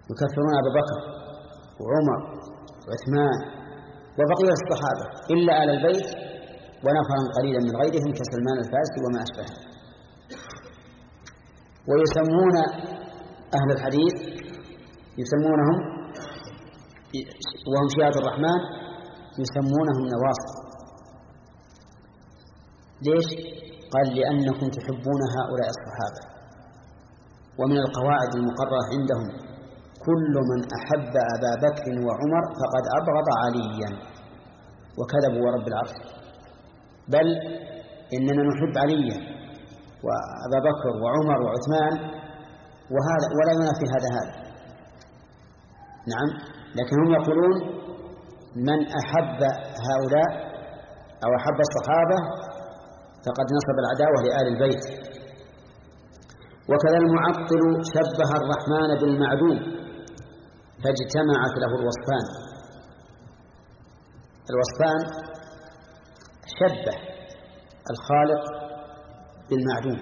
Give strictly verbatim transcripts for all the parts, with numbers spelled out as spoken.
يكفرون أبا بكر وعمر وعثمان وبقية الصحابة إلا آل البيت ونفرا قليلا من غيرهم كسلمان الفارسي وما أشبهه. ويسمون أهل الحديث يسمونهم وهم شيعة الرحمن يسمونهم نواصب. ليش؟ قال لأنكم تحبون هؤلاء الصحابة. ومن القواعد المقررة عندهم كل من أحب أبا بكر وعمر فقد أبغض عليا، وكذبوا ورب العرش، بل إننا نحب عليا وأبا بكر وعمر وعثمان وهذا ولا ينافي هذا هذا. نعم، لكن هم يقولون من أحب هؤلاء أو أحب الصحابة فقد نصب العداوة لآل البيت. وكذا المعطل شبه الرحمن بالمعدوم فاجتمعت له الوصفان. الوصفان شبه الخالق بالمعدوم،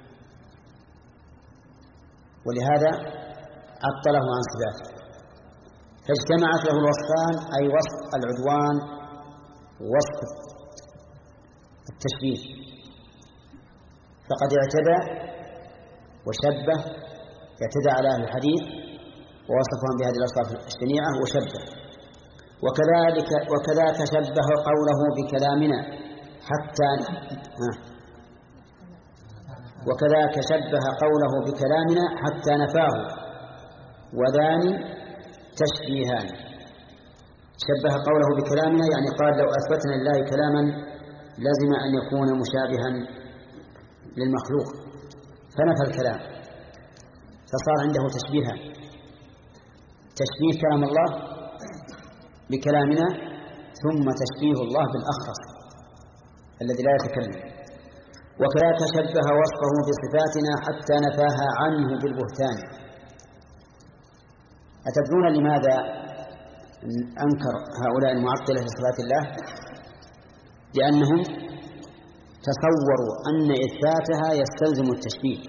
ولهذا عطله عن صفاته. فاجتمعت له الوصفان أي وصف العدوان ووصف التشبيه، فقد اعتدى وشبه، اعتدى على أهل الحديث ووصفهم بهذه الأوصاف الشنيعة وشبه. وكذلك وكذاك شبه قوله بكلامنا حتى وكذاك شبه قوله بكلامنا حتى نفاه، وذان تشبيهان. شبه قوله بكلامنا يعني قال لو أثبتنا لله كلاما لازم أن يكون مشابها للمخلوق، فنفى الكلام فصار عنده تشبيها، تشبيه كلام الله بكلامنا ثم تشبيه الله بالأخرس الذي لا يتكلم. وكذلك شبه وصفه بصفاتنا حتى نفاها عنه بالبهتان. أتدرون لماذا أنكر هؤلاء المعطلة لصفات الله؟ لأنهم تصوروا أن إثباتها يستلزم التشبيه،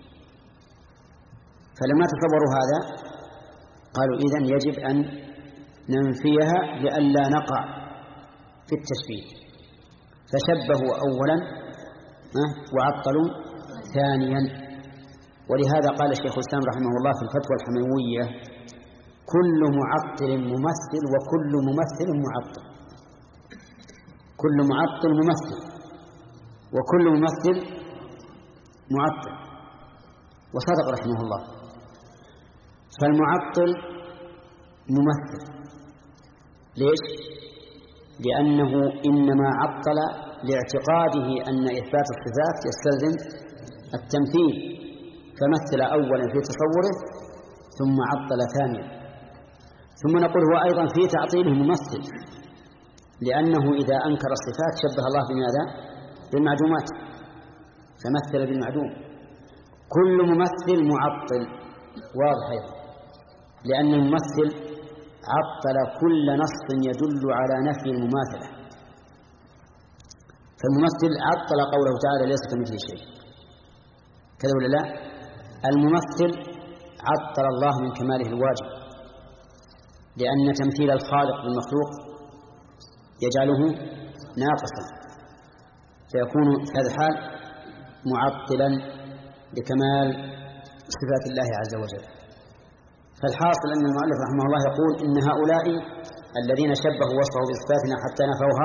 فلما تصوروا هذا قالوا إذن يجب أن ننفيها لئلا نقع في التشبيه، فشبهوا أولا وعطلوا ثانيا. ولهذا قال الشيخ الإسلام رحمه الله في الفتوى الحموية كل معطل ممثل وكل ممثل معطل. كل معطل ممثل وكل ممثل معطل، وصدق رحمه الله. فالمعطل ممثل، ليش؟ لأنه إنما عطل لاعتقاده أن إثبات الصفات يستلزم التمثيل، فمثل أولا في تصوره ثم عطل ثانيا. ثم نقول هو أيضا في تعطيله ممثل، لأنه إذا أنكر الصفات شبه الله بماذا؟ بالمعدومات، فمثل بالمعدوم. كل ممثل معطل، واضح أيضا، لأن الممثل عطل كل نص يدل على نفي المماثلة. فالممثل عطل قوله تعالى ليس كمثله شيء، كذا ولا لا؟ الممثل عطل الله من كماله الواجب، لأن تمثيل الخالق بالمخلوق يجعله ناقصا، فيكون في هذا الحال معطلا لكمال صفات الله عز وجل. فالحاصل أن المؤلف رحمه الله يقول إن هؤلاء الذين شبهوا وصفه بصفاتنا حتى نفوها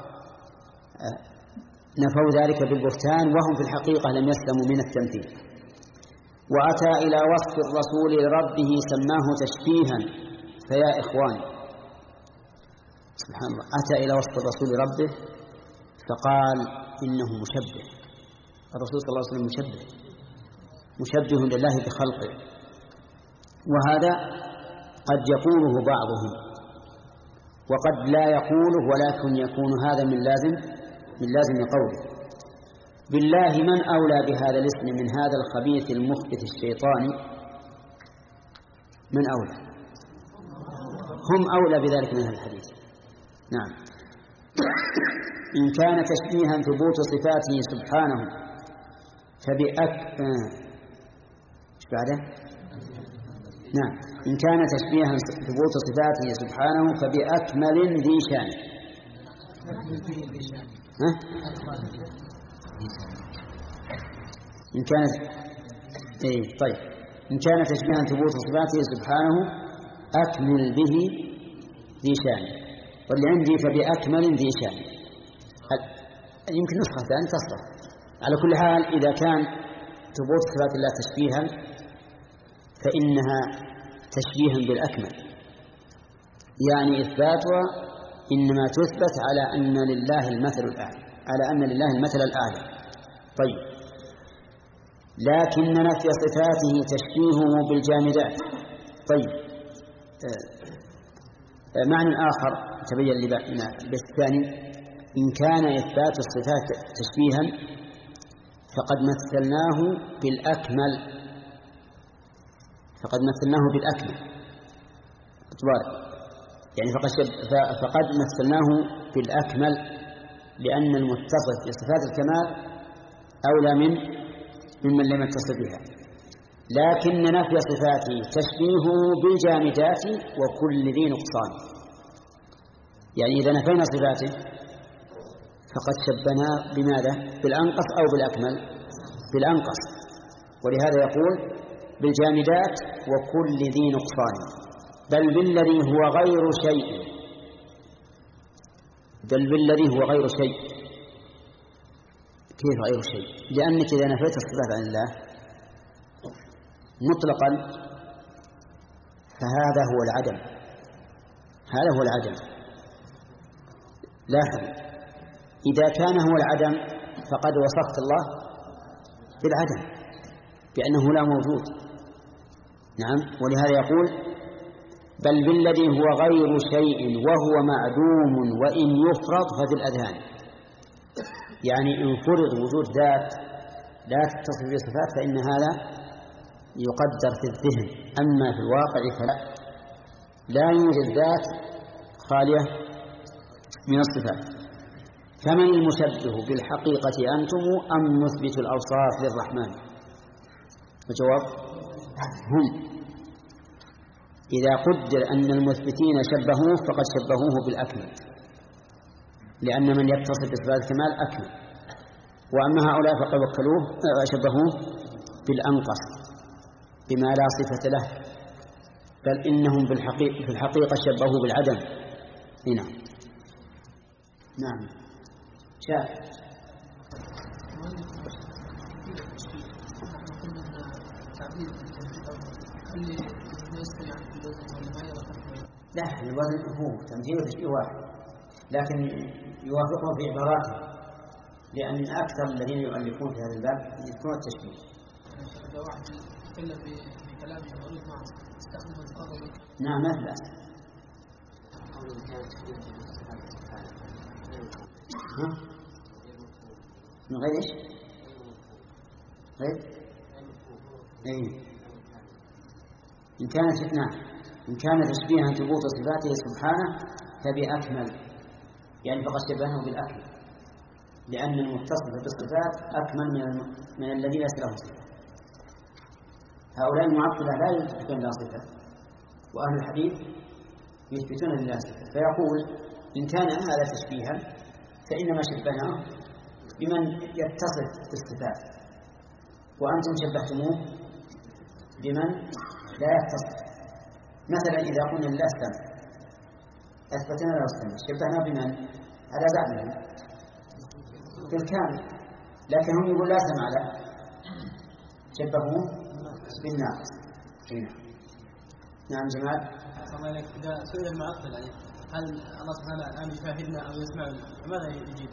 نفوا ذلك بالبهتان، وهم في الحقيقة لم يسلموا من التمثيل. وأتى إلى وصف الرسول لربه سماه تشبيها، فيا إخوان سبحان الله، أتى إلى وصف الرسول لربه فقال إنه مشبه. الرسول صلى الله عليه وسلم مشبه مشبه لله بخلقه، وهذا قد يقوله بعضهم وقد لا يقوله، ولكن يكون هذا من لازم من لازم قوله. بالله من أولى بهذا الاسم من هذا الخبيث المخبث الشيطاني؟ من أولى؟ هم أولى بذلك من هذا الحديث. نعم. إن كان تشبيها ثبوت صفاته سبحانه فبأك آه. إيش بعده؟ نعم. إن كان تشبيها ثبوت صفاته سبحانه فبأكمل ذي شان. ها؟ إن كان إيه طيب إن كان تشبيها ثبوت صفاته سبحانه أكمل به ذي شان، واللي عندي فبأكمل ذي شان. يمكن نسخة ثانية تصلح. على كل حال إذا كان ثبوت صفات الله تشبيها فإنها تشبيها بالأكمل، يعني إثباتها إنما تثبت على أن لله المثل الأعلى، على أن لله المثل الأعلى. طيب لكن نفي صفاته تشبيهه بالجامدات. طيب آه معنى آخر تبين لي بالثاني، إن كان إثبات الصفات تشبيها فقد مثلناه بالأكمل، فقد مثلناه بالأكمل أتبارك، يعني فقد, فقد مثلناه بالأكمل، لأن المتصف بصفات الكمال أولى من ممن لم يتصف بها. لكن نفي صفاته تشبيهه بالجامدات وكل ذي نقصان، يعني إذا نفينا صفاته فقد شبنا بماذا؟ بالأنقص أو بالأكمل؟ بالأنقص. ولهذا يقول بالجامدات وكل ذي نقصان، بل بالذي هو غير شيء، بل بالذي هو غير شيء. كيف غير شيء؟ لأنك إذا نفيت الصفات عن الله مطلقا فهذا هو العدم، هذا هو العدم. لاحظ إذا كان هو العدم فقد وصفت الله بالعدم بأنه لا موجود. نعم. ولهذا يقول بل بالذي هو غير شيء وهو معدوم وإن يفرض ففي الأذهان، يعني إن فرض وجود ذات لا تتصف بصفات فإن هذا يقدر في الذهن، أما في الواقع فلا، لا يوجد ذات خالية من الصفات. فمن المشبه بالحقيقة أنتم أم نثبت الأوصاف للرحمن؟ الجواب هم. إذا قدر أن المثبتين شبهوه فقد شبهوه بالأكمل، لأن من يتصف بصفات الكمال أكمل، وأما هؤلاء فقد وكلوه شبهوه بالأنقص بما لا صفة له، بل إنهم بالحقيقة في الحقيقة شبهوه بالعدم. هنا نعم شاف. لا الوزن هو تمثيل وتشبيه واحد، لكن يوافقه في عباراته، لأن أكثر الذين يؤلفون في هذا الباب يذكرون التشبيه. إذا واحد يتكلم في كلامه يقول معه استخدم الفاظ. نعم ما في بأس. ها؟ من غير إيش؟ غير؟ إيه. إن كانت نعم إن كان تشبيها ثبوت صفاته سبحانه فبأكمل، يعني فقد شبهه بالأكمل، لأن المتصف بالصفات أكمل من من الذي ليس له صفة. هؤلاء المعطلة لا يثبتون لا صفة، وأهل الحديث يثبتون لله صفة. فيقول إن كان هذا تشبيها فإنما شبهناه بمن يتصف بالصفات، وأنتم شبهتموه بمن لا يتصف. مثلا إذا قلنا لله السمع أثبتنا له السمع، شبهنا بمن؟ على زعمهم بالكامل، لكن هم يقول لا سمع له، شبهوه بالناقص. هنا نعم جمال. إذا سئل المعطل هل الله سبحانه الآن يشاهدنا أو يسمعنا ماذا يجيب؟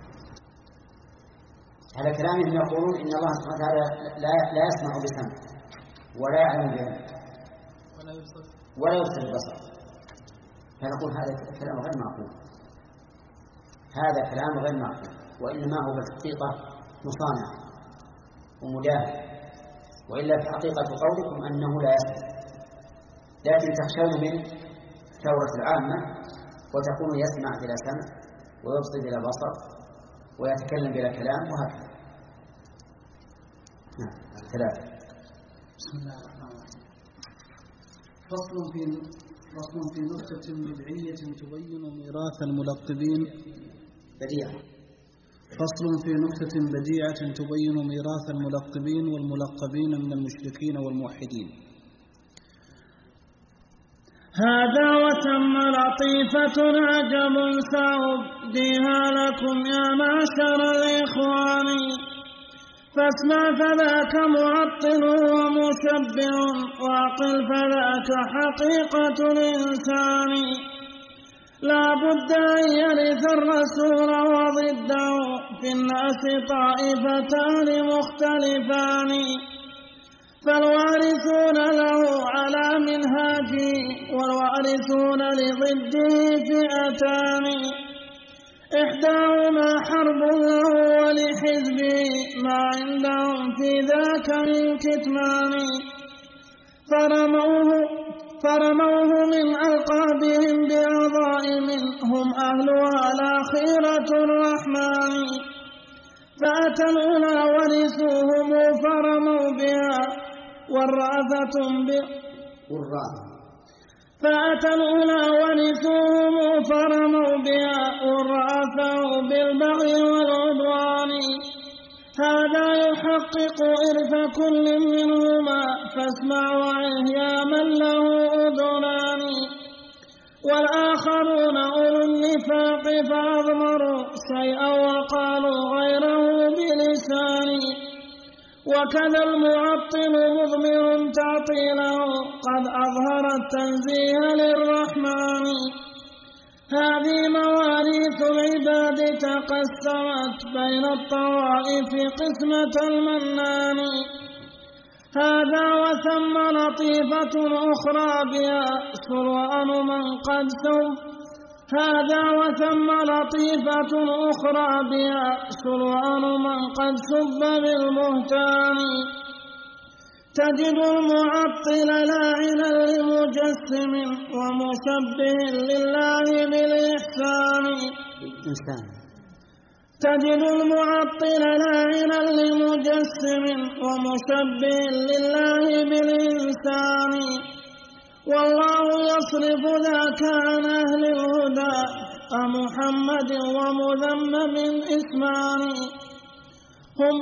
على كلامهم يقولون إن الله سبحانه وتعالى لا لا يسمع بسمع ولا يعلم به ولا يبصر ولا يبصر بصر، فنقول هذا كلام غير معقول، هذا كلام غير معقول، وإنما هو بالحقيقة مصانع ومداهن، وإلا في حقيقة قولكم أنه لا يسمع، لكن تخشون من ثورة العامة وتكون يسمع بلا سمع ويبصر بلا بصر ويتكلم بلا كلام وهكذا. نعم ثلاثة. بسم الله الرحمن الرحيم. فصل في فصل في نكتة بدعية تبين ميراث الملقبين بديعة فصل في نكتة بديعة تبين ميراث الملقبين والملقبين من المشركين والموحدين. هذا وثم لطيفة عجب سأبديها لكم يا معشر الإخوان، فاسمع فذاك معطل ومشبع، وعقل فذاك حقيقة الإنسان. لا بد أن يرث الرسول وضده في الناس طائفتان مختلفان، فالوارثون له على منهاجه والوارثون لضده فئتان، إحداهما حرب له ولحزبه ما عندهم في ذاك من كتمان، فرموه, فرموه من ألقابهم بعظائم هم أهلها الآخرة الرحمن، فأتى الأولى ورثوهم فرموا بها والرأفة فأتى الأولى ورثوهم فرموا بها والرأفة بالبغي والعدوان، هذا يحقق إرث كل منهما فاسمع وعه يا من له أذنان، والآخرون أولو النفاق فأضمروا شيئا وقالوا غيره بلسان، وكذا المعطل مضمر تعطيله قد أظهر التنزيه للرحمن. هذه مواريث العباد تقسمت بين الطوائف قسمة المنان، هذا وثم لطيفة أخرى بها سرعان من قد سوف هذا وثم لطيفة أخرى بها سرعان من قد سب بالبهتان، تجد المعطل لاعنا لمجسم ومشبه لله بالإحسان، تجد المعطل لاعنا لمجسم ومشبه لله بالإنسان، والله يصرف ذاك عن أهل الهدى أمحمد ومذمم اسمان هم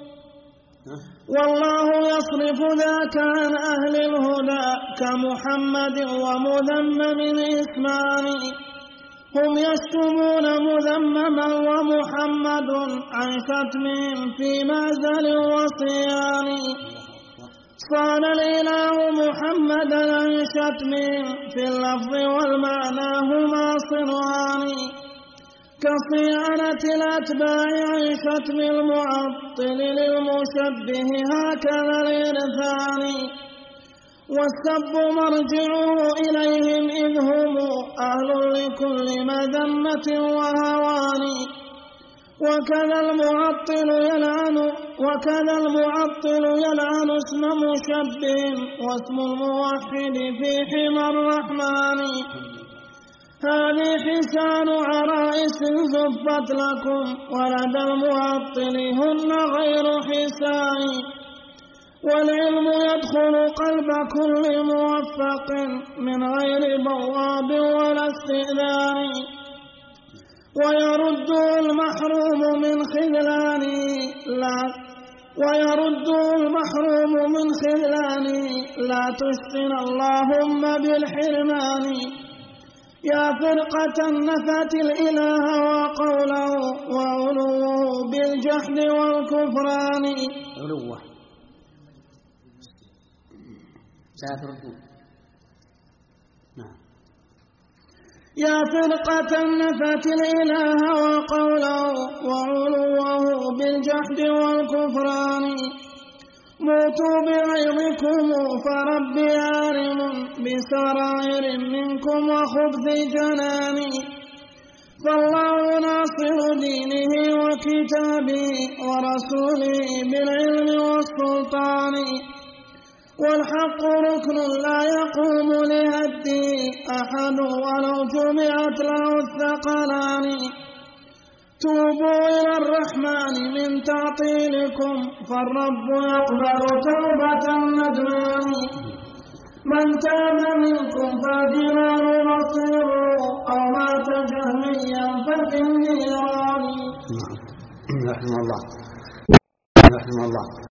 والله يصرف ذاك عن أهل الهدى كمحمد ومذمم اسمان، هم يشتمون مذمما ومحمد عن شتمهم في مأزل وصيان، صان الإله محمدا عن شتمهم في اللفظ والمعنى هما صنعان، كصيانة الأتباع عن شتم المعطل للمشبه هكذا الإرثان، والسب مرجعه إليهم إذ هم أهل لكل مذمة وهوان، وكذا المعطل يلعن وكذا المعطل يلعن اسم مشبه واسم الموحد في حمى الرحمن، هذه حسان عرائس زفت لكم ولدى المعطل هن غير حسان، والعلم يدخل قلب كل موفق من غير بواب ولا استئذان، ويرد المحروم من خذلانه لا ويرد المحروم من خذلانه لا تشقن اللهم بالحرمان، يا فرقة نفت الإله وقوله وعلوه بالجحد والكفران. علوه سيتردون نعم. يا فرقة نفت الإله وقوله وعلوه بالجحد والكفران، موتوا بغيظكم فربي عالم بسرائر منكم وخبث جنان، فالله ناصر دينه وكتابه ورسوله بالعلم والسلطان، والحق ركن لا يقوم لهده أحد ولو جمعت له الثقلان، توبوا إلى الرحمن من تعطيلكم فالرب يقبل توبة الندمان. من تاب منكم فالجنان مصير أو مات جهميا ففي النيران. رحمه الله رحمه الله